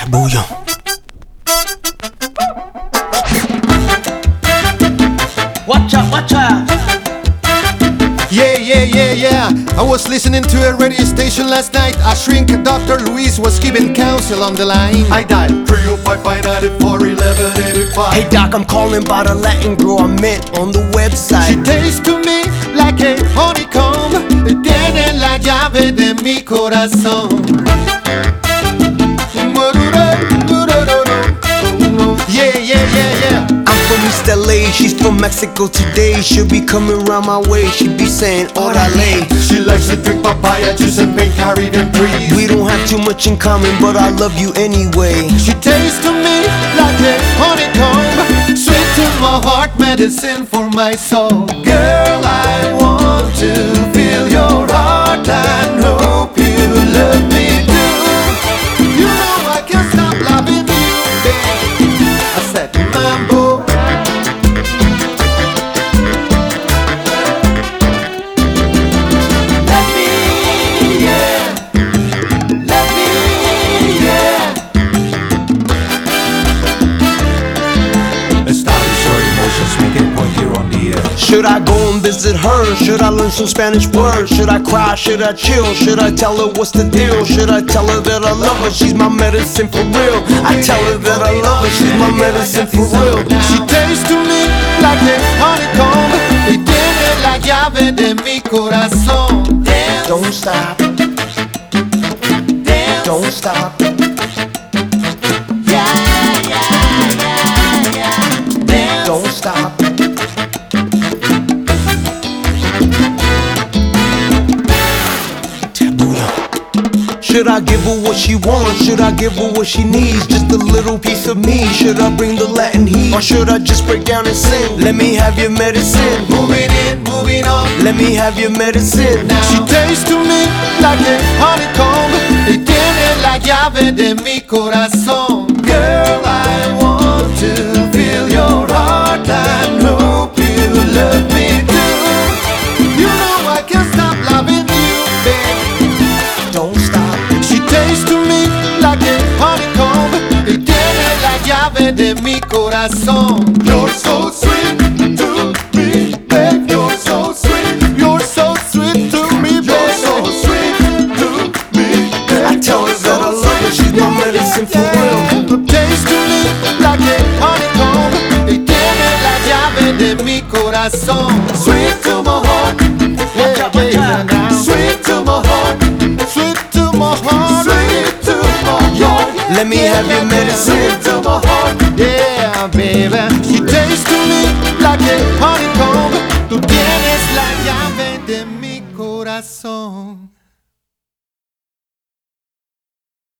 Bullo. Watch out, watch out. Yeah. I was listening to a radio station last night. A shrink, Dr. Luis, was giving counsel on the line. I dialed 305-594-1185. Hey doc, I'm calling about a Latin girl I met on the website. She tastes to me like a honeycomb. Tiene la llave de mi corazón. Yeah. I'm from East LA, she's from Mexico today. She'll be coming round my way, she'll be saying orale. She likes to drink papaya juice and paint carried in breeze. We don't have too much in common, but I love you anyway. She tastes to me like a honeycomb, sweet to my heart, medicine for my soul. Girl, I want to feel your heart and hope you love me too. You know I can't stop loving you, babe. I said, Mambo. Should I go and visit her? Should I learn some Spanish words? Should I cry? Should I chill? Should I tell her what's the deal? Should I tell her that I love her? She's my medicine for real. I tell her that I love her. She's my medicine for real. She tastes to me like a honeycomb. Y tiene la llave de mi corazón. Dance. Don't stop. Dance. Don't stop. Yeah. Dance. Don't stop. Should I give her what she wants? Should I give her what she needs? Just a little piece of me. Should I bring the Latin heat? Or should I just break down and sing? Let me have your medicine. Moving in, moving on. Let me have your medicine now. She tastes to me like a honeycomb. Y tiene la llave de mi corazón. Girl, I want to feel your heart and hope you love me too. You know I can't stop loving you, babe. Don't stop. She tastes to me like a honeycomb. Y tiene la llave de mi corazón. You're so sweet to me, babe. You're so sweet. You're so sweet to me, babe. You're so sweet to me, babe. I tell her that I love her. She's my medicine for real. Taste to me like a honeycomb. Y tiene la llave de mi corazón. Sweet to my heart. Yeah. Sweet to my heart. Sweet to my heart. Sweet to my heart. Let me have your medicine. Sweet to my heart. Yeah, baby. She tastes to me like a honeycomb. Tú tienes la llave de mi corazón.